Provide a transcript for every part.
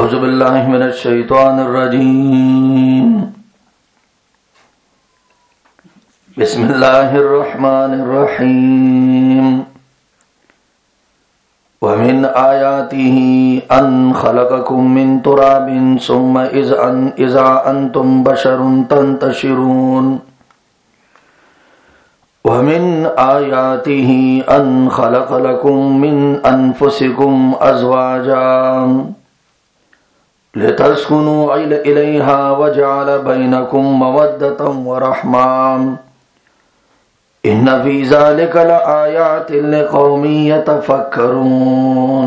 أعوذ بالله من الشيطان الرجيم بسم الله الرحمن الرحيم ومن آياته أن خلقكم من تراب ثم إذا أنتم بشر تنتشرون ومن آياته أن خلق لكم من أنفسكم أزواجا لتسكنوا إليها وجعل بينكم مودة ورحمة إن في ذلك لآيات لقوم يتفكرون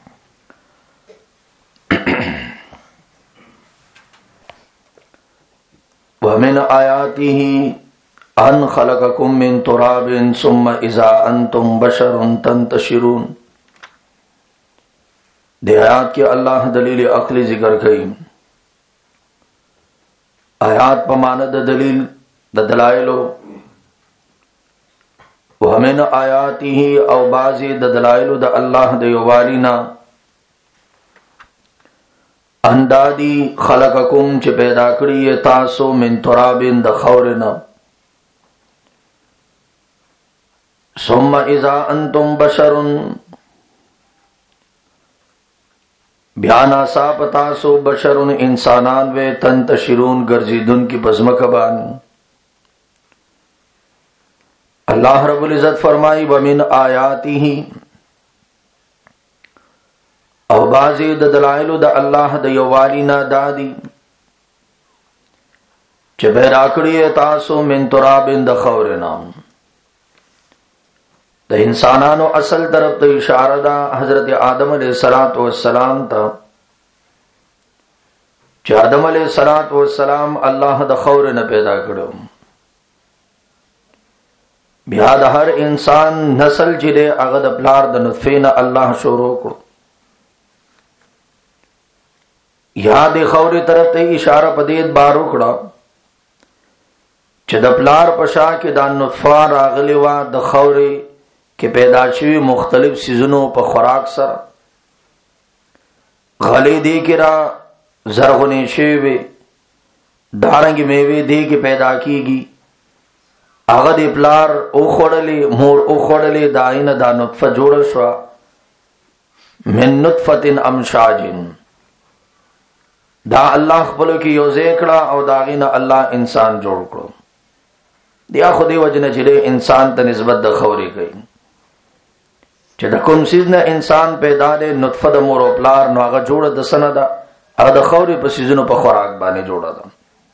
ومن آياته أن خلقكم من تراب ثم إذا أنتم بشر تنتشرون دے آیات کے اللہ دلیل عقلی ذکر کئی آیات پماند دلیل دلائلو ومن آیاته او بعضی دلائلو دا اللہ دیوالینا اندادی خلقکم چھ پیدا کری تاسو من ترابن د خورنا ثم اذا انتم بشرن بیانا سا پتاسو بشرن انسانان وے تنتشرون گرزیدن کی بزمکبان اللہ رب العزت فرمائی ومن آیاتی او بازی دلائل دا اللہ دیوالینا دادی چھ بیراکڑی تاسو من ترابن دا خورنا دا انسانانو اصل طرف تا اشارہ دا حضرت آدم علیہ السلام تا چھ آدم علیہ السلام اللہ دا خور نہ پیدا کرو بیا دا ہر انسان نسل جلے اغد پلار دا نطفین اللہ شروع کرو یاد خوری طرف تا اشارہ پدید بارو کڑا چھ دا پلار پشا کے دا نطفار آغلی وا دا خوری کہ پیدا شوی مختلف سیزنوں پا خوراک سر غلی دی کرا زرغنی شوی دارنگی میوی دی کی پیدا کی گی اغد پلار او خوڑلی مور او خوڑلی دائین دا نطفہ جوڑ شوا من نطفت امشاجن دا اللہ خپلو کی یوزے کڑا او داغین اللہ انسان جوڑ کرو دیا خودی وجن چلے انسان تا نسبت دا خوری گئی چه دا کم سیزن انسان پیدا دے نطفه دا مور و پلار نو آغا جوڑا دا سنه دا آغا دا خوری پا سیزنو پا خوراک بانے جوڑا دا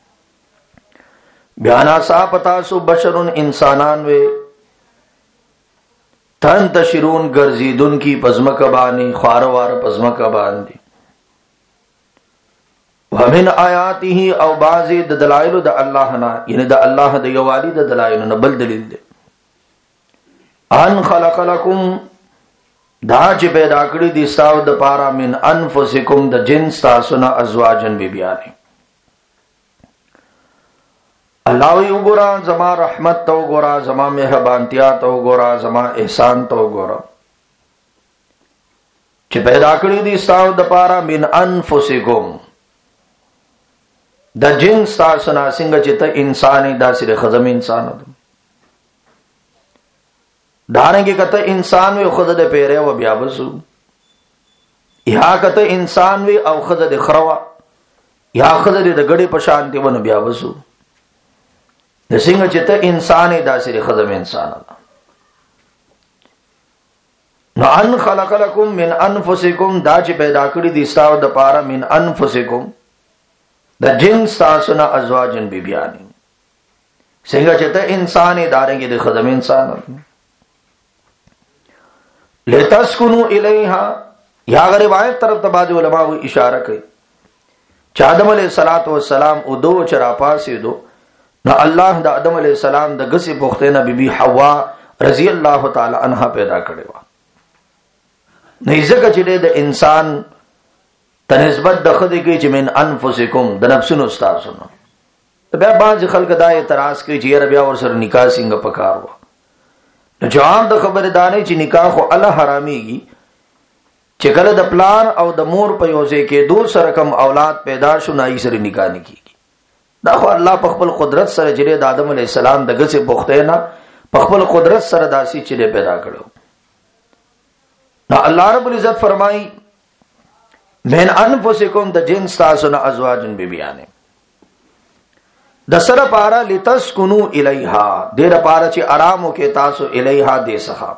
بیانا سا پتاسو بشرون انسانان وے تنتشرون گرزیدن کی پزمک بانی خواروار پزمک بان دی ومن آیاتی ہی او بازی دا دلائل دا اللہ نا یعنی دا اللہ دا یوالی دا دلائل نا بل دلیل دے ان خلق لکم دا چی پیدا کری دی ستاو دا پارا من انفسکم دا جنس تاسونا ازواجن بی بیانی اللہوی اگورا زما رحمت تو گورا زما مہربانتیا تو گورا زما احسان تو گورا چی پیدا کری دی ستاو دا پارا من انفسکم دا جنس تاسونا سنگا چی تا انسانی دا سر خزم انسان دا دارنگی کتا انسان وی خود دے پیرے و بیابسو یا کتا انسان وی او خود دے خروا یا خود دے گڑی پشانتی ون بیابسو دے سنگ چتا انسانی دا سری خزم انسان دا نو ان خلق لکم من انفسکم دا چی پیدا کری دی ستاو دا پارا من انفسکم دا جنس تاسونا ازواجن بی بیانی سنگ چتا انسانی دارنگی دے خزم انسان دا لتسکنو الیہا یا غریب آیت طرف تبادی علماء وہ اشارہ کئی چا آدم علیہ السلام او دو چرا پاسی دو نا اللہ دا آدم علیہ السلام دا گسی پختینا بی بی حوا رضی اللہ تعالی عنہ پیدا کرے وا نیزکا چلے دا انسان تنسبت دا خدی کی چی من انفسکم دا نفسن استاد سنو بیا بعض خلق دا اعتراض کی چی یہ ربیا ورسر نکاح سنگا پکار وا جو عام دا خبردانی چی نکاح خو اللہ حرامی گی چې کله د پلان او د مور په یوځای کې دو سره کم اولاد پیدا شو نه یې سره نکاح نه کیږي. دا خو الله په خپل قدرت سره چې د آدم علی السلام د غسه بوخته نه په خپل قدرت سره داسي چې پیدا کړو. نو الله رب العزت فرمایي من انفسکم د جنس تاسو نه ازواجن بیبیانه د سره پارا لتسکنو الیها دیر پارا چې آرامو کې تاسو الیها دې سها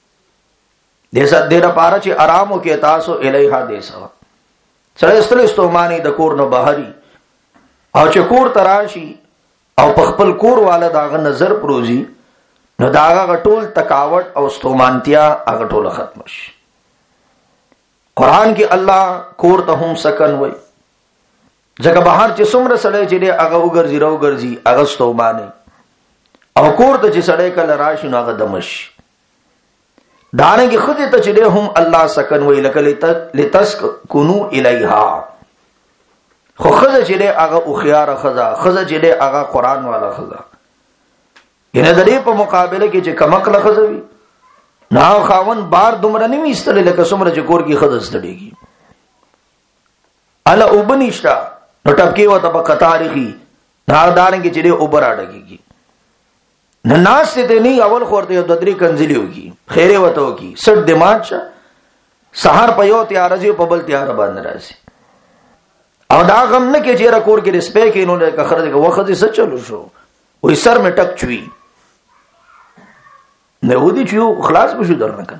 دیر پارا چې آرامو کې تاسو الیها دې سها سره استلستومانی د کور نه بهري او چې کور تراشي او په خپل کور والا داغه نظر پروزي نو داغه ټول تکاوت او استومانتیا هغه ټول ختم شي. قرآن کې الله کور ته هم سکن وای ځکه بهر چې څومره سړی چې هغه وګرځي راوګرځي هغه ستومانه او کور ته چې سړی کله راشي نو هغه دمش دانګي خود ته چې هم الله سکن وای لکه لتسکنو الیها خو خزه چې هغه او خيار خزه چې هغه قرآن والا خزه ینه د دې په مقابله کې چې کمقله خزه وي نه خاون بار دومره نه میستل لکه څومره چې کور کې خزه ستړيږي الا وبنيشتا نو ټپکی وته په قطارخي نه دارنګ چې اوبر اډږي نه ناس ته نه اول خورته د درې کنځلی وږي خیره وته وږي سټ دماغ سحر په یو تیار ځي په بل تیار باندې راځي او دا غم نه کې چې را کور کې رسپې کې نو نه خرج وخت یې چلو شو وې سر مې ټک چوي نه ودی چې خلاص بشو درنه کنه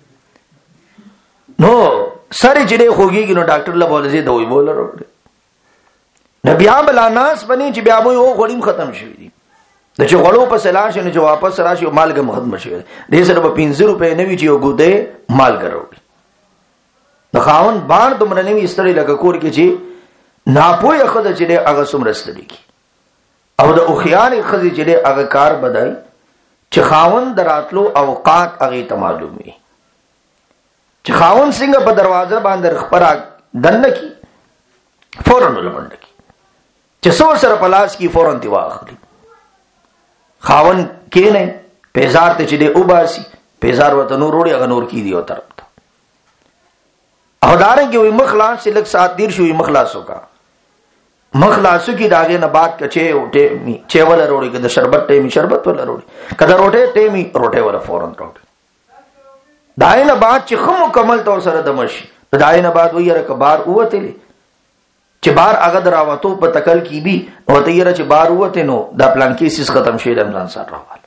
نو سره چې خوږیږي نو ډاکټر لا بوله زی دوی بوله وروړي نبي عامل ناس بني چې بیا مو غړیم ختم شي دي د چې غړو په سلاش نه چې واپس راشي مالګه ختم شي دې سره په 50 روپے نه وی چې وګوده مالګه وروړي د خاون بار دومره نه وی استړي لګ کور کې چې ناپوهه خزه چې هغه سمرستړي کی او د اوخيار خزه چې هغه کار بدای چې خاون دراتلو اوقات هغه ته معلومي چې خاون څنګه په دروازه باندې خبره دنه کی فورن ولمنډ کی چې څو سره پلاس کی فورن دی واخلي خاون کې نه پیزار ته چې دی وباسي پیزار وته نور وړي هغه نور کی دی او طرف ته او دارنګ وي مخلاص لک سات دیر شوی مخلاصو کا مخلاصو کی داغه نه بعد کچه اوټه می چې ولا وړي کده شربت ټه می شربت ولا وړي کده روټه ټه می روټه ولا فورن وړي داینه بعد چې خو مکمل تور سره دمشي داینه بعد ویره ک بار اوتلی چې بار هغه دراوتو په تکل کی بي او تیره چې بار وته نو دا پلان کې سیس ختم شي رمضان سره راوال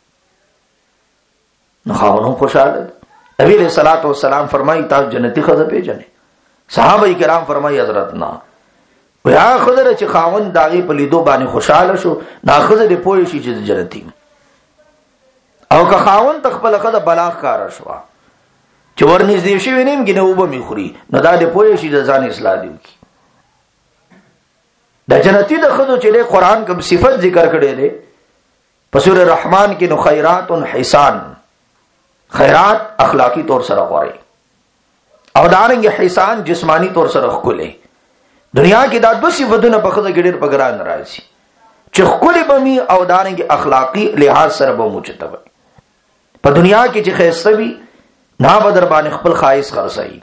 نو خاونو خوشاله نبی علیہ الصلوۃ والسلام فرمایي تاسو جنتی خزه پیژنې صحابه کرام فرمایي حضرت نا ویا خضر چې خاون داغي په لیدو باندې خوشاله شو ناخذ دې پوي شي چې جنتی او که خاون تخپل خزه بلاغ کار شو چې ورنږدې شي وینم کې نو وبمي خوري نو دا دې پوي شي د ځان اصلاح دی کی د جنتی د خزو چې قرآن کوم صفت ذکر کړي دي په سورۃ الرحمن کې نو خیرات حسان خیرات اخلاقی طور سره غوړي او دارنګ حسان جسمانی طور سره خولي دنیا کې دا دو صفاتونه په خزه کې ډېر پګران راځي چې خولي بمي او دارنګ اخلاقی لحاظ سره به موچته وي په دنیا کې چې خیسته وي نه بدر باندې خپل خایس خرسي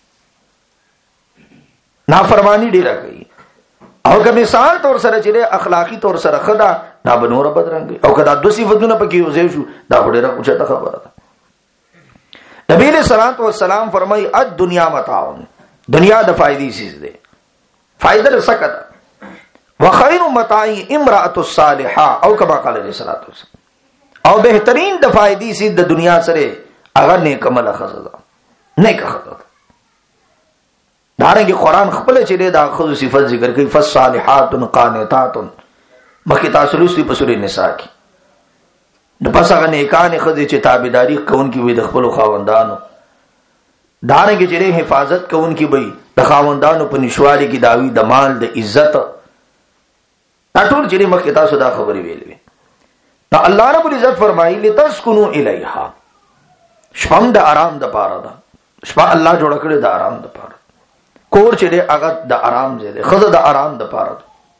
نافرمانی ډیره کوي او که مثال طور سره چې اخلاقی طور سره خدا نه بنور بدرنګ او کدا دو صفاتونه پکې وځي شو دا ډیره اوچته خبره ده. نبی علیہ الصلوۃ والسلام فرمای الدنیا متاع دنیا د فائدې سیز ده فائدہ رسکد وخیر متاع امرأة الصالحه او کما قال علیہ الصلوۃ والسلام او بهترین د فائدې سیز د دنیا سره اگر نیک عمل خزدا نیک خزدا دارنګه قرآن خپل چې دا خود صفات ذکر کوي فالصالحات قانتات مخکې تاسو لوستي په سورې نساء کې د پس هغه نیکان خدای چې تابعداري کوونکی وي د خپل خاوندانو دارنګه چې حفاظت کوونکی وي د خاوندانو په نشواري کې داوی د مال د عزت ټول چې مخکې تاسو دا خبرې ویلې نو الله رب العزت فرمایي لتسكنوا الیها شپم د آرام د پاره ده شپه الله جوړ کړی د آرام د پاره کور چې هغه د آرام ځای دی خزه د آرام د پاره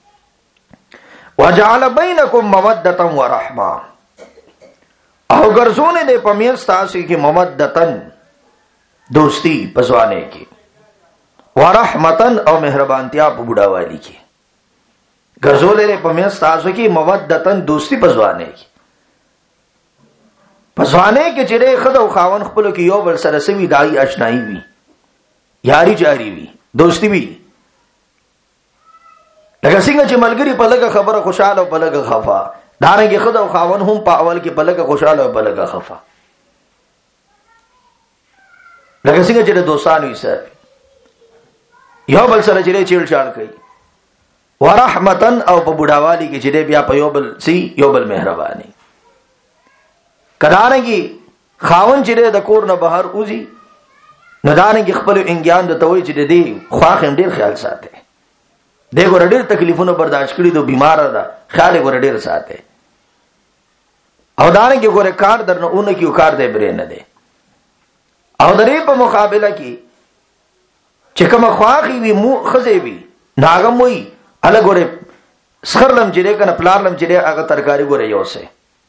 وجعل بینکم موده ورحمه او ګرځونه د پمیس تاسو کې مودتن دوستی پسوانے کی، ورحمتن او مہربانتیا په بوډاوالی کی، ګرځولې په میاس تاسو کی مودتن دوستی پسوانے کی. پسوانے کې چې خد او خاون خپل کې یو بل سره سوي دای آشنایی وي، یاری جاری وي، دوستی وي. لکه څنګه چې ملګری په لګه خبره خوشاله او په لګه خفا، دارنګه خد او خاون هم په اول کې په لګه خوشاله او په لګه خفا. لکه څنګه چې دوستانو یې سره یو بل سره چې چیل چال کوي، ورحمتن او په بډاوالی کې چې بیا په یو بل سی یو بل مهرباني. کدانګي خاون چې د کور نه بهر اوزي، نه دانګي خپل انګیان د توي چې دی خواخم ډیر خیال ساتي، دغه ډیر تکلیفونه برداشت کړی، دو بیمار ده خیال ګور ډیر ساتي. او دانګي ګور کار درنه اون کیو کار دی برې نه دی. او درې په مقابله کې چې کوم خواخي وي مو خزي وي ناغم وي الګ ګور سخرلم چې کنه پلارلم چې هغه ترکاری ګور یو سه.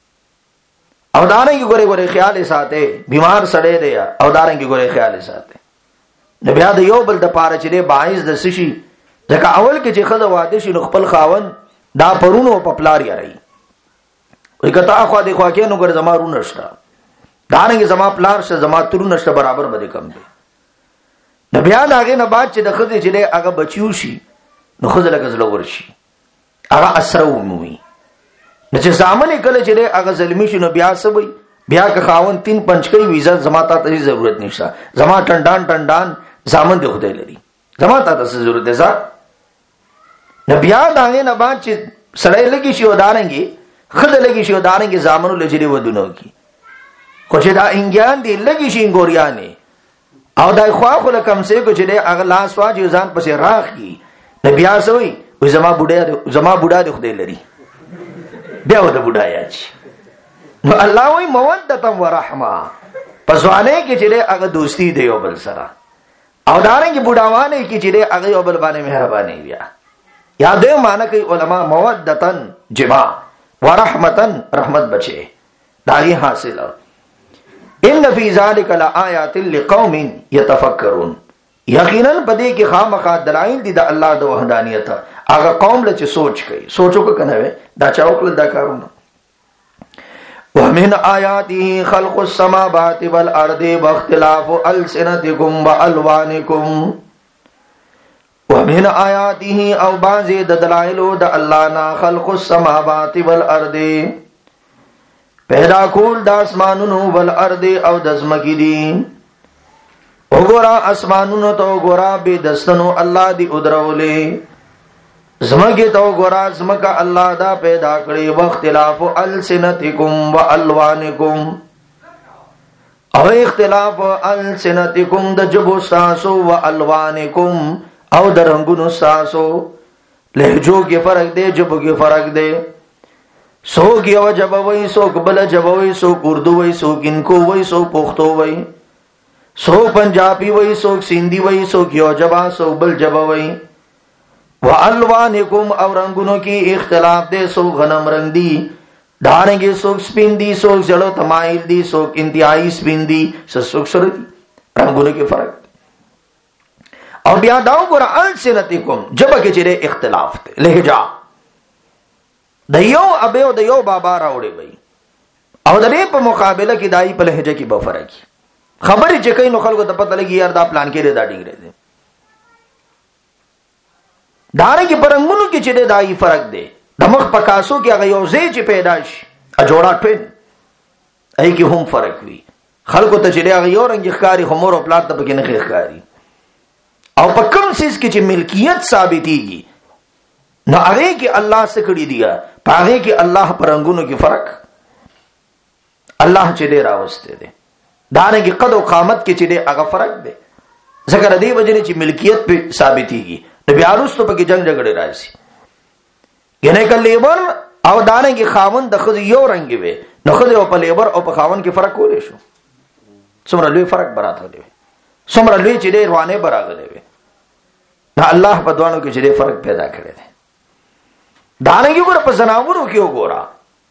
او دارنګي ګوره ګوره خیال ساته، بیمار سړی دی او دارنګي ګوره خیال ساته. نو بیا د یو بل د پاره چې باعث د سشي ځکه اول کې چې خزه واده شي نو خپل خاون دا پرونو په پلار یې راي وي کته اخو د خوا کې نو ګوره زمارو نشتا، دارنګي زما پلار شه زما ترو نشته برابر بده کم دی. نو بیا داګه نه بعد چې د خزه چې هغه بچیو شي نو خزه لګز لور شي هغه اثر وموي. نو چې سامنے کله چې هغه ظلمی شنو بیا سوي بیا که خاون 3-5 کوي ویزا زما ته ضرورت نشته، زما ټندان زامن دی خدای لري، زما ته ضرورت ده. نو بیا داغه نه بعد چې سړی لګي شي ودانګي خدای لګي شي ودانګي زامنو لجري ودونو کی، خو چې دا انګیان دی لګي شي ګوريانه او دای خوا خو لکم سه کو چې هغه لاس واجو ځان پسې راخ کی. نو بیا سوي زما بوډا دی خدای لري، بیا و د بډایا چی. نو الله وی مودتم ورحمه، پسوانه کې چې هغه دوستی دی یو بل سره، او دارنګ بډاوانه کې چې هغه یو بل باندې مهرباني بیا. یاد یې معنی کوي علما مودتن جما ورحمتن رحمت بچي داغي حاصل. ان فی ذلک لآیات لقوم یتفکرون، یقینا پدې کې خامخا دلایل دي د الله د وحدانیت هغه قوم له چې سوچ کوي. سوچو کو کنه دا چاوکل دا کارونه. ومن آیاته خلق السماوات والارض واختلاف السنتکم والوانکم. ومن آیاته او بعض د دلایل د الله نه خلق السماوات والارض پیدا کول د اسمانونو والارض او د زمکی دي. وګورا اسمانونو ته وګورا به دستنو الله دی ادرولې، زمکه ته وګورا زمکه الله دا پیدا کړی. واختلاف السنتکم والوانکم، او اختلاف السنتکم د جبو ساسو والوانکم او د رنگونو ساسو، لهجو کې فرق دی، جبو کې فرق دی. سوک یو جبه وی، سوک بل جبه وی، سوک اردو وی، سوک انکو وی، سوک پختو وی، سوک پنجابی وی، سوک سندھی وی، سوک یو جبه سوک بل جبه وی. والوانکم او رنگونو کی اختلاف دے، سوک غنم رنگ دی، دارنگی سوک سپین دی، سوک جڑو تمائل دی، سوک انتہائی سپین دی، سوک سر دی، رنگونو کی فرق دی. اور بیا داؤ گورا السنتکم جبه کې چیرې اختلاف دی، لہجہ د یو ابه او د یو بابا راوړي وي، او د دې په مقابله کې دای په لهجه کې به فرق وي. خبرې چې کین نو خلکو ته پته لګي یار دا پلان کې دا ډیګره دي. دارنګ پرنګونو کې چې دای فرق دی، د مخ پکاسو کې هغه یو ځای چې پیدا شي ا جوړا ټوین ای کې هم فرق وي. خلکو ته چې هغه یو رنګ ښکاری همور او پلان ته پکې نه ښکاری. او په کوم سیس کې چې ملکیت ثابتېږي نو هغه کې الله سکړي دی، هغه کې الله پرنګونو کې فرق الله چې ډیر راوسته دي. دانګي قد او قامت کې چې هغه فرق دی، ځکه د دې وجه چې ملکیت په ثابتېږي نو بیا وروسته پکې جنگ جګړه راځي. ینه کله لیبر او دانګي خاوند د خځې یو رنګ وي، نو خځې او په لیبر او په خاوند کې فرق کولې شو. څومره لوی فرق براته دی، څومره لوی چې ډیر وانه براغلی وي. دا الله په دوانو کې چې فرق پیدا کړی دی. دانګي ګور په زناورو کې وګورا،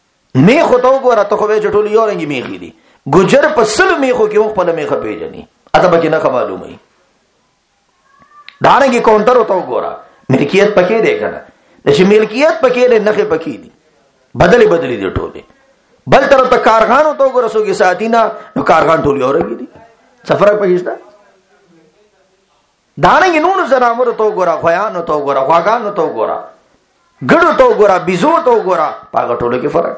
میخ ته وګورا ته خو به چټول یو رنګي میخي دي. ګجر په سل میخو کې خپل میخه پیژني، اته به نه معلومه دانګي کونتر وته وګوره ملکیت پکې دی کنه چې ملکیت پکې دی نه پکې دي بدلی دي ټوله بل طرف ته کارخانو ته وګوره سو کې ساتینا نو کارخان ټول اورګي دي سفر پېښتا دانګي نون زنامر ته وګوره خویان ته وګوره خواګان ته وګوره ګړو ته وګوره بيزو ته وګوره پاګه ټوله کې فرق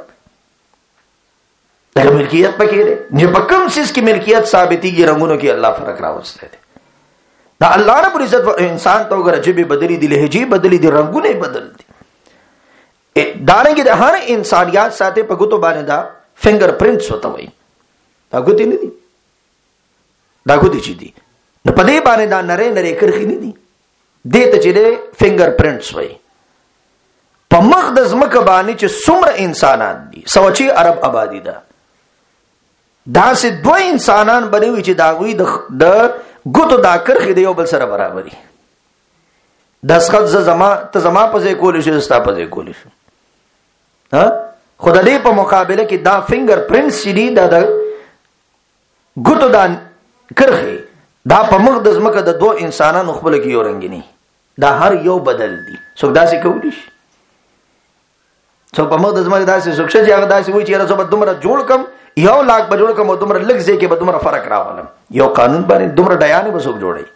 دا ملکیت پکې دی چې په کوم سیس کې ملکیت ثابتيږي رنگونو کې الله فرق راوستي دی دا الله رب عزت انسان ته وګوره چې به بدلی دي لهجه بدلی دي رنگونه بدل دي دانګي د هر انسانيات ساته په ګوتو باندې دا فنگر پرینټس وته وي دا ګوتې نه دي دا ګوتې چې دي نو په دې باندې دا نری کرخي نه دي دې ته چې فنگر پرینټس وي په مقدس مکه باندې چې څومره انسانان دي سوچي عرب آبادی ده دا سه دوه انسانان بنوي چې دا وي د ګوتو دا کرخي دی یو بل سره برابرۍ دسخط زما ته زما پځې کول شي ستا پځې کول شي ها خدای دې په مقابله کې دا فنگر پرینټس دي دا ګوتو دا کرخي دا په مقدس مکه د دوه انسانانو خپل کې یو رنگینی دا هر یو بدل دي څوک داسې کولی شي څوک په مقدس مکه داسې څوک چې هغه داسې وایي چې راځه به دومره جوړ کم یو لاک به جوړ کم او دومره لږ ځای کې به دومره فرق راولم یو قانون باندې دومره ډیانه به څوک جوړي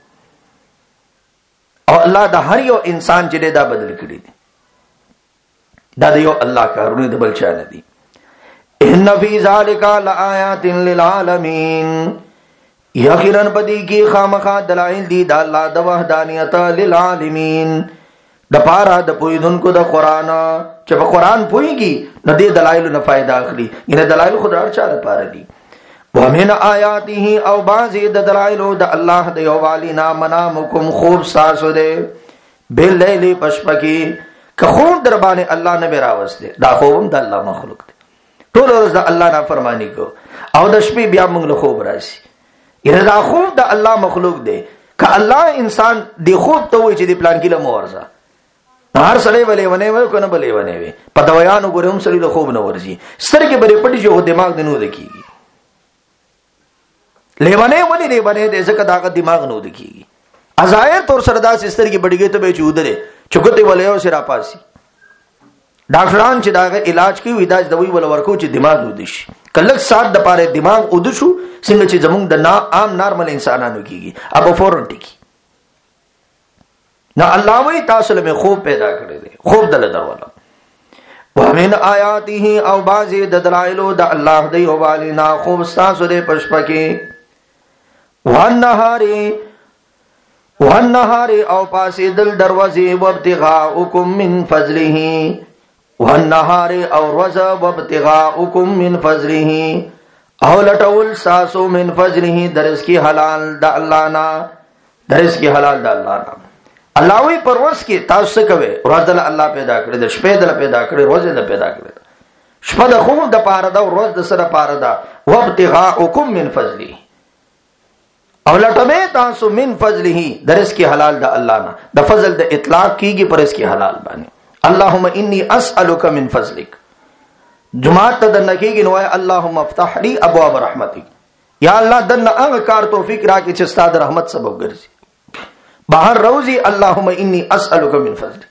او الله دا هر یو انسان چې دا بدل کړی دی دا یو الله کارونه د بل چا نه دي ان فی ذلک لآیات للعالمین یقینا بدی کی خامخا دلائل دی د الله د وحدانیت للعالمین د پارا د پویدونکو د قران چې په قران پویږي نو دې دلایل نه فائدہ اخلي ینه دلایل خدای چا د پاره دي ومن آیاته او بعضی د دلایل د الله د یوالینا منامکم خوب ساسو ده باللیل پشپکی که خوب در باندې الله نه راوسته دا خوب د الله مخلوق دی ټول ورځ د الله نافرمانی کو او د شپې بیا موږ له خوب راشي ینه دا خوب د الله مخلوق دی که الله انسان دی خوب ته وایي چې دی پلان کې له مورزه هر سړی ولې ونه وي کنه بلې ونه وي په دوايانو ګورم سړی له خوب نه ورځي سترګې بری پټي جو دماغ نه نو دکېږي لیوانه ولې لیوانه دې ځکه دا دماغ نه دکېږي ازایر تور سردا سترګې بډګې ته به چودره چګته ولې او سره پاسي ډاکټران چې دا علاج کوي دا دوی ول ورکو چې دماغ ودش کله سات د پاره دماغ ودشو څنګه چې زمونږ د عام نارمل انسانانو کېږي اب فورن ټکی نو الله وی تاسو له خوب پیدا کړی دی خوب دل دروله ومن آیاته او بعضی د دلایل د الله دی او والینا خوب تاسو دې پشپکی والنهار او پاسې دل دروازې وابتغاءکم من فضله والنهار او روزه وابتغاءکم من فضله او لټول تاسو من فضله درس کی حلال د الله نا درس کی حلال د الله نا الله وی پرواز کې تاسو کوي ورځ د الله پیدا کړی د شپې د پیدا کړی ورځ د پیدا کړی شپه د خوب د پاره دا ورځ د سره پاره دا وابتغاءکم من فضله او لټمه تاسو من فضله درس کې حلال د الله نه د فضل د اطلاق کیږي پر اس کې حلال باندې اللهم انی اسالک من فضلک جمعه ته د نکیږي نو اللهم افتح لي ابواب رحمتک یا الله دنه هغه کار توفیق راکړي چې ستاسو رحمت سبب ګرځي بہر روزی اللہم انی اسألک من فضل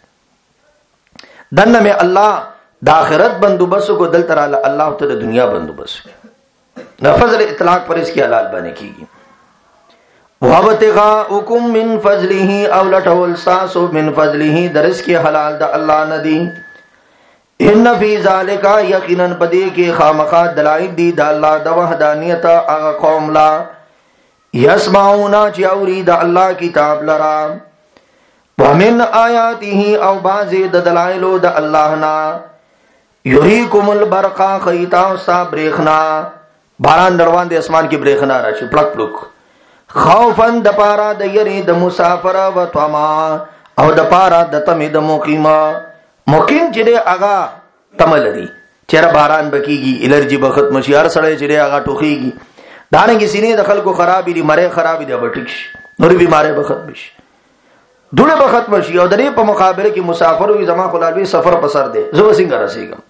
دنہ میں اللہ دا آخرت بندوبست کو دل ترال اللہ تعالی دنیا بندوبست نہ فضل اطلاق پر اس کی حلال بنے کی گی وابتغاؤکم من فضلہ او لٹول ساسو من فضلہ درس کی حلال دا اللہ ندی ان فی ذالکا یقیناً بدی کی خامخا دلائل دی دا اللہ دا وحدانیتا اغا قوم لا یسمعونا چیوری دا اللہ کتاب لرا ومن آیاته او بعضی دا دلائلو دا اللہ نا یریکم البرقا خیتا سا بریخنا باران دروان دے اسمان کی بریخنا راشی پلک پلک خوفن دا پارا دا یری دا مسافر و طما او دا پارا دا تمی دا مقیما مقیم چرے آگا تملری چرا باران بکیگی الرجی بختم شیار سڑے چرے آگا ٹوخیگی دانگی سینے د خلکو خرابی دی مړې خرابی دی بټیک نورې بیمارې به ختم شي دوله به ختم شي او درې په مقابله کې مسافر وي زما خلالوي سفر په سر دی زو څنګه رسیږم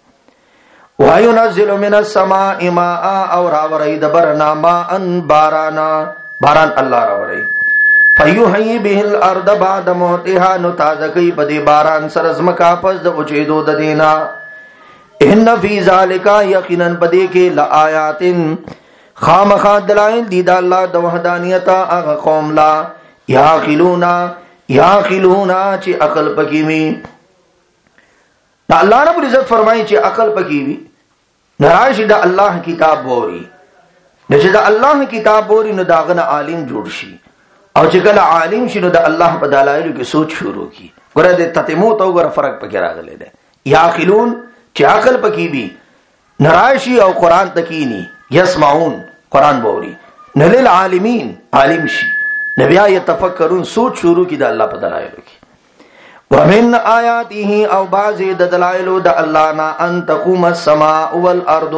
وایو نزل من السماء ماء او راوري د برنا ماء بارانا باران الله راوړي. فیحیی به الارض بعد موتها، نو تازه کوي په دې باران سره زمکا پس د اوچېدو د دینا. ان فی ذالک، یقینا پدې کې لآیات خامخا دلائل دي د الله د وحدانیت هغه قوم لا یعقلون چې عقل پکې وي. دا الله رب العزت فرمایي چې عقل پکې وي. نراشي د الله کتاب ووري، چې د الله کتاب ووري نو دا غنه عالم جوړ شي، او چې کله عالم شي نو د الله په دلایلو کې سوچ شروع کی. ګوره د تتموت او ګوره فرق پکې راغلی دی. یعقلون چې عقل پکې وي، نراشي او قران تکینی، یسمعون قران بوري، نلل عالمین عالم شي، نبیا یتفکرون سوچ شروع کی د الله په دلایلو کې. ومن آیاته، او بعض د دلایلو د الله نه، ان تقوم السماء والارض،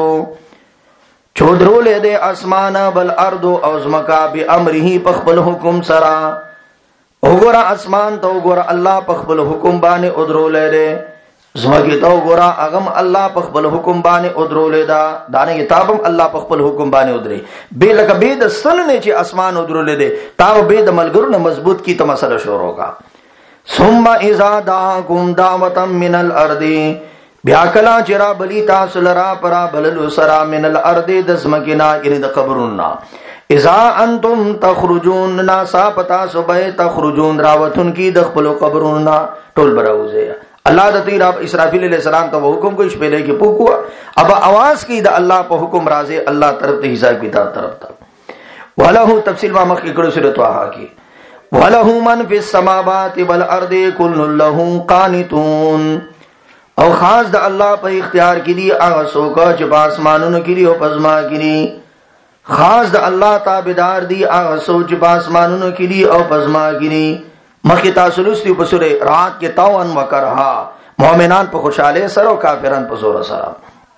چودرولې د اسمان بل ارض او زمکا به امره په خپل حکم سره. وګوره اسمان ته وګوره الله په خپل حکم باندې ودرولې ده، زمکه ته وګوره اغم الله په خپل حکم باندې ودرولې ده. دانه کتابم الله په خپل حکم باندې ودري، به لکه به د سن نه چې اسمان ودرولې ده، تاو به د ملګرو نه مضبوط کی ته مسله شروع کا. ثم اذا دعاكم دعوه من الارض، بیا کلا چرا بلی تاسو لرا پرا بللو سرا من الارض د زمکنا، یعنی د قبرنا. اذا انتم تخرجون، ناسا پتا صبح تخرجون راوتن کی د خپل قبرنا ټول براوزه. الله د تیر اسرافیل علیہ السلام ته حکم کو شپېلې کې پوکوا، اب आवाज کی د الله په حکم راځي الله طرف ته حساب کتاب طرف ته. ولہو تفصیل ما مخ کړو سورۃ طه کې، ولہو من فی السماوات والارض کل له قانتون، او خاص د الله په اختیار کې دي هغه څوک چې په اسمانونو کې دي او په ځما کې دي. خاص د الله تابعدار دي هغه څوک چې په اسمانونو کې دي او په ځما کې دي. مخکې تاسو لوستي په سورې رات کې تاوان وکرها، مؤمنان په خوشاله سره او کافران په زور سره.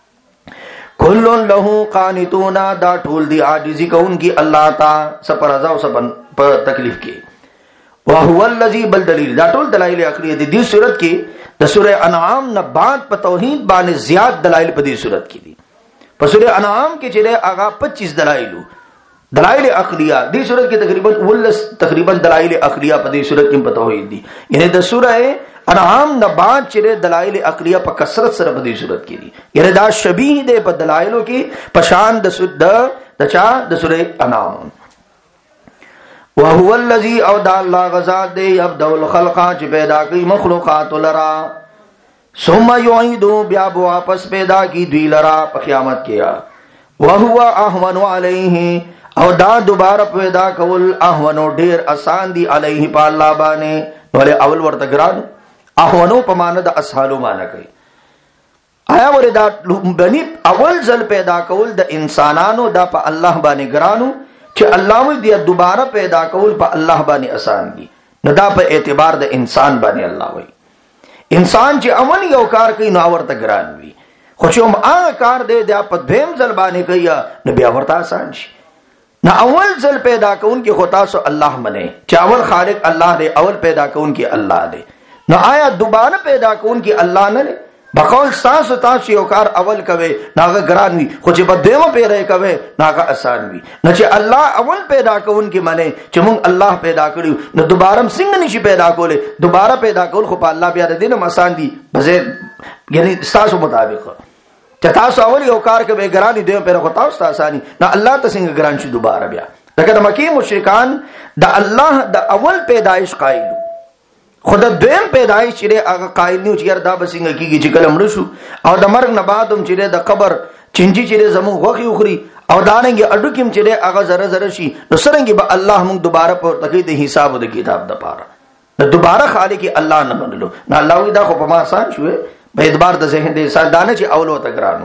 کل له قانتون، دا ټول دی عاجزی کوونکی الله تا سپرزا او سپن په تکلیف کې. وهو الذی، بل دلیل، دا ټول دلایل عقلی دي. دې صورت کې د سورې انعام نه بعد په توحید باندې زیات دلایل په دې صورت کې دي. په سورې انعام کې چې هغه 25 دلایل عقلیه، دې صورت کې تقریبا دلایل عقلیه په دې صورت کې په توحید دي. یعنی د سورې انعام نه بعد چې دلایل عقلیه په کثرت سره په دې صورت کې دي. یعنی دا شبیه ده په دلایلو کې پشان د سورې انعام. وهو الذی، او دا الله غزاد دی، یبدأ الخلق چې پیدا کوي مخلوقات لرا، ثم یعید، بیا واپس پیدا کی دوی لرا په قیامت کې. وهو اهون علیه، او دا دوباره پیدا کول اهونو ډیر آسان دی علیه په الله باندې. ولې اول ورته ګران، اهونو په معنا د اسهالو معنا کوي. آیا ورې دا بنی اول ځل پیدا کول د انسانانو دا په الله باندې ګرانو، چې الله مې دی دوباره پیدا کول په الله باندې آسان دي. نو دا په اعتبار د انسان باندې الله وایي. انسان چې اول یو کار کوي نو ورته ګران وي، خو چې هغه کار دی دا په دویم ځل باندې کوي نو بیا ورته آسان شي. نو اول ځل پیدا کون کې خدا سو الله منه، چې اول خالق الله دی، اول پیدا کون کې الله دی. نو آیا دوباره پیدا کون کې الله نه دی؟ بقول تاسو یو کار اول کوي ناغه ګران وي، خو چې په دیمه پیدا کوي ناغه آسان وي. نه چې الله اول پیدا کون کې منه چې مونږ الله پیدا کړیو، نو دوباره څنګه نشي پیدا کوله؟ دوباره پیدا کول خو په الله بیا د دینه آسان دي، بځه یعنی تاسو مطابق چې تاسو اول یو کار کوي ګران دي، دیمه پیدا خو تاسو آساني، نه الله تاسو څنګه ګران شي دوباره بیا. لکه د مکی مشرکان د الله د اول پیدایش قائل، خدا دویم پیدایش چې هغه قائل نیو چې دا بسنګ کیږي چې کله مړ شو، او د مرګ نه بعد هم چې د قبر چنجي چې زمو غوخي اخري او دانګي اډو کېم چې هغه زره زره شي، نو سرنګي به الله موږ دوباره په تکي د حساب د کتاب د پاره نو دوباره خالق الله نه منلو. نه الله وی دا خو په ما آسان شوې په اعتبار د ذهن د انسان دانه چې اولو تګرانو.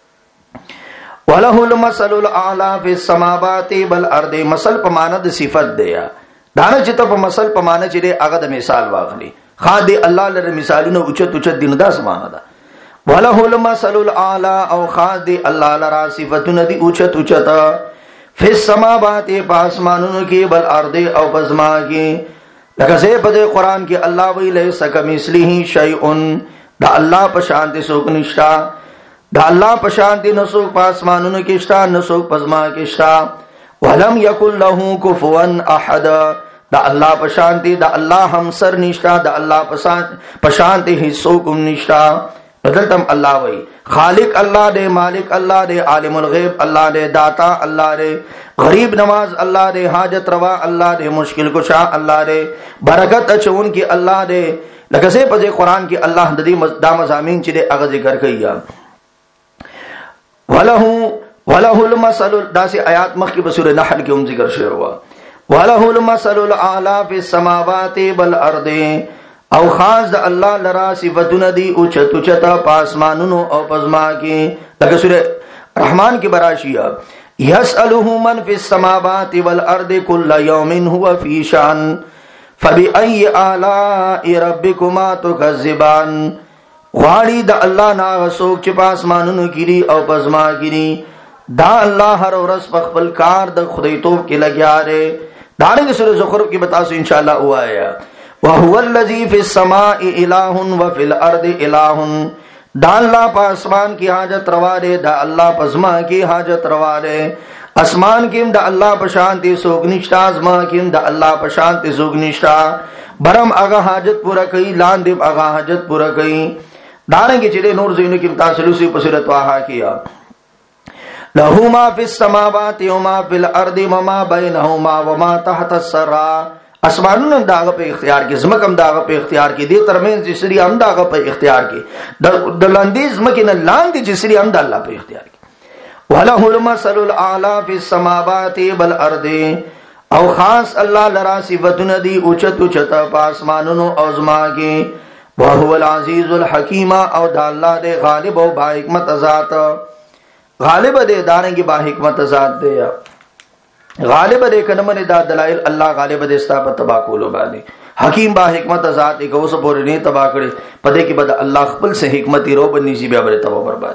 وله المثل الاعلى في السماوات والارض، مثل په معنا د صفت دی، دانه چې ته په مثل په معنا چې هغه د مثال واخلي، خاص الله لره مثالونه اوچت اوچت دین دا سمانه ده. وله المثل الاعلى، او خاص دی الله لره صفاتونه دی اوچت اوچت، فی السماوات په اسمانونو کې، بل ارض او پزما کې. لکه زه په قرآن کې الله وی لیس کمثله شیء، دا الله په شان دي څوک نشتا، دا الله په شان دي نو څوک په اسمانونو کې شتا، نو څوک پزما کې شتا. ولم یکن له کفوا احد دا اللہ پشانتی دا اللہ ہمسر نشتا دا اللہ پشانتی حصوں کم نشتا بدلتم اللہ وی خالق اللہ دے مالک اللہ دے عالم الغیب اللہ دے داتا اللہ دے غریب نواز اللہ دے حاجت روا اللہ دے مشکل کشا اللہ دے برکت اچون کی اللہ دے لکسے پزے قرآن کی اللہ دا مضامین چلے اغا ذکر کیا وَلَهُ الْمَثَلُ دا سے آیات مخ کی بسور نحل کی ذکر شعر ہوا وَلَهُ الْمَثَلُ الْأَعْلَى فِي السَّمَاوَاتِ وَالْأَرْضِ او خاص دا اللہ لرا صفتون دی اوچت اوچتا پاسمانونو او پزما کی لگا سورہ رحمان کی براشیہ یسألہ من فی السماوات والارض کل یوم ہوا فی شان فبئی آلائی ربکما تکذبان غاڑی دا اللہ ناغ سوک چی پاسمانونو گیری او پزما گیری دا اللہ ہر ورس پخبل کار دا خدای توب کی لگیا رے دارنگ سورہ زخرف کی بتاسو انشاءاللہ ہوا ہے وَهُوَ الَّذِي فِي السَّمَاءِ إِلَٰهٌ وَفِي الْأَرْضِ إِلَٰهٌ دا اللہ پا اسمان کی حاجت روا دے دا اللہ پا زما کی حاجت روا دے اسمان کیم دا اللہ پا شانتی سوگ نشتا زما کیم دا اللہ پا شانتی سوگ نشتا برم اگا حاجت پورا کئی لاندب اگا حاجت پورا کئی دارنگی چلے نور زینو کیم تاسلوسی پسرت واہا کیا لَهُ مَا فِي السَّمَاوَاتِ وَمَا فِي الْأَرْضِ وَمَا بَيْنَهُمَا وَمَا تَحْتَ السَّرَّا اسمانون ہم داغا پہ اختیار کی زمک ہم داغا پہ اختیار کی دی ترمین جسری ہم داغا پہ اختیار کی دلاندی زمکی نلاندی جسری ہم دا اللہ پہ اختیار کی وَلَهُ الْمَثَلُ الْأَعْلَى فِي السَّمَاوَاتِ وَالْأَرْضِ او خاص اللہ لرا صفتون دی اوچت اوچتا پاسمانون او زما کی وَهُوَ الْعَزِيزُ الْحَكِيمَ او دا اللہ دے غالب و با حکمت ذات غالب دے داریں کی با حکمت ذات دے غالب دے کنمن دا دلائل اللہ غالب دے ستا پر تباہ کولو بانے حکیم با حکمت ذات ایک اوسا پوری نہیں تباہ کرے پدے کی بدا اللہ خپل سے حکمتی رو بنی سی بیا برے تباہ برباد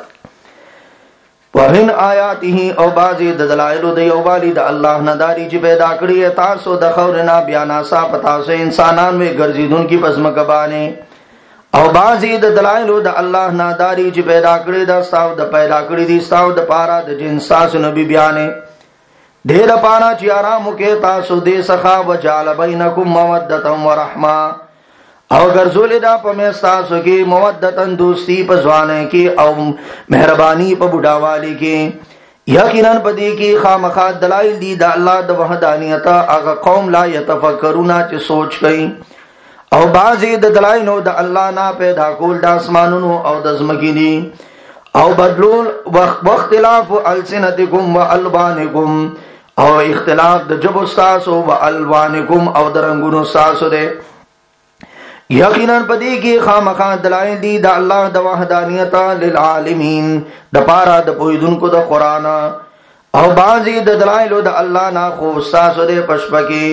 وَمِنْ آیَاتِهِ او بازی دا دلائلو دا یوبالی دا اللہ نداری چی پیدا کری ہے تاسو دا خورنا بیانا سا پتاسو انسانان میں گرزی دن کی پزمکبانے او بازی دا دلائلو دا اللہ نداری چی پیدا کری دا ستاو دا پیدا کری دی ستاو دا پارا دا جنساس نبی بیانے دیر پانا چی آرامو کے تاسو دے سخا وجعل بینکم مودتم ورحمہ او گرزول دا پمیستاسو کی مودتن دوستی پزوانے کی او مہربانی پا بڑاوالی کی یقیناً پدی کی خامخات دلائل دی دا اللہ دا وحدانیتا اگا قوم لا یتفکرونا چی سوچ گئی او بازی دا دلائلو دا اللہ نا پیدا کول دا اسمانونو او دزمکی دی او بدلول واختلاف السنتکم و البانکم او اختلاف د جب استاسو و الوانکم او درنگون استاسو دے یقیناً پدی کی خامخان دلائل دی دا اللہ دا وحدانیتا للعالمین دا پارا دا پویدن کو دا قرآن او بازی دا دلائلو دا اللہ نا خوب استاسو دے پشپکی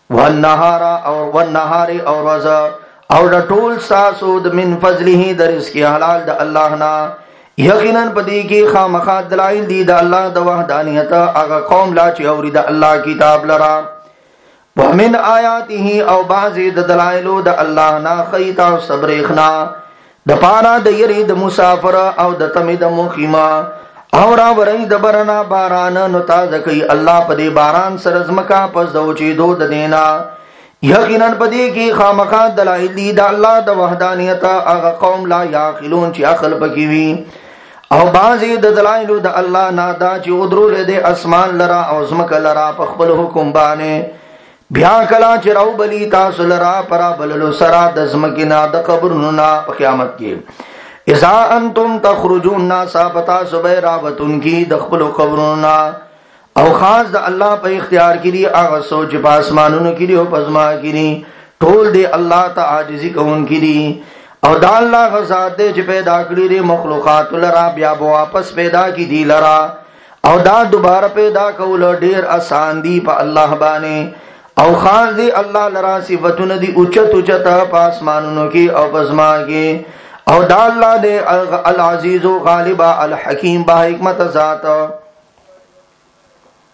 والنہاری اور وزا او دا طول استاسو دا من فضلی دا رزقی حلال دا اللہ نا یقیناً پدی کی خامخات دلائل دی دا اللہ دا وحدانیتا اگا قوم لا چی اوری دا اللہ کتاب لرا ومن آیاته او بازی دا دلائلو دا اللہ نا خیتا صبریخنا دا پارا دا یری دا مسافر او دا تمی دا مخیما او را ورئی دا برنا بارانا نتازکی اللہ پدی باران سرزمکا پس دوچی دو دا دینا یقیناً پدی کی خامخات دلائل دی دا اللہ دا وحدانیتا اگا قوم لا یاخلون چی اخل پکیوی او بازی د دلائلو د اللہ نادا چی ادرو لے دے اسمان لرا او زمک لرا پخبل حکم بانے بیا کلا چی رو بلی تاسو لرا پرا بللو سرا د زمکنا د قبرننا قیامت کی ازا انتم تخرجون ناسا پتا سبے رابطن کی دخبل قبرننا او خاص د اللہ پہ اختیار کری آغا سوچ پاسمانون کری او پزما کری ٹول دے اللہ تا عاجزی کون کری او دا اللہ غزات دے چی پیدا کری دے مخلوقات لرا بیا واپس پیدا کی دی لرا او دا دوبارہ پیدا کول دیر آسان دی پا اللہ بانے او خاص دی اللہ لرا صفتون دی اچت اچت پاسمانونو کی او پزما کی او دا اللہ دے العزیز و غالبہ الحکیم با حکمت ذات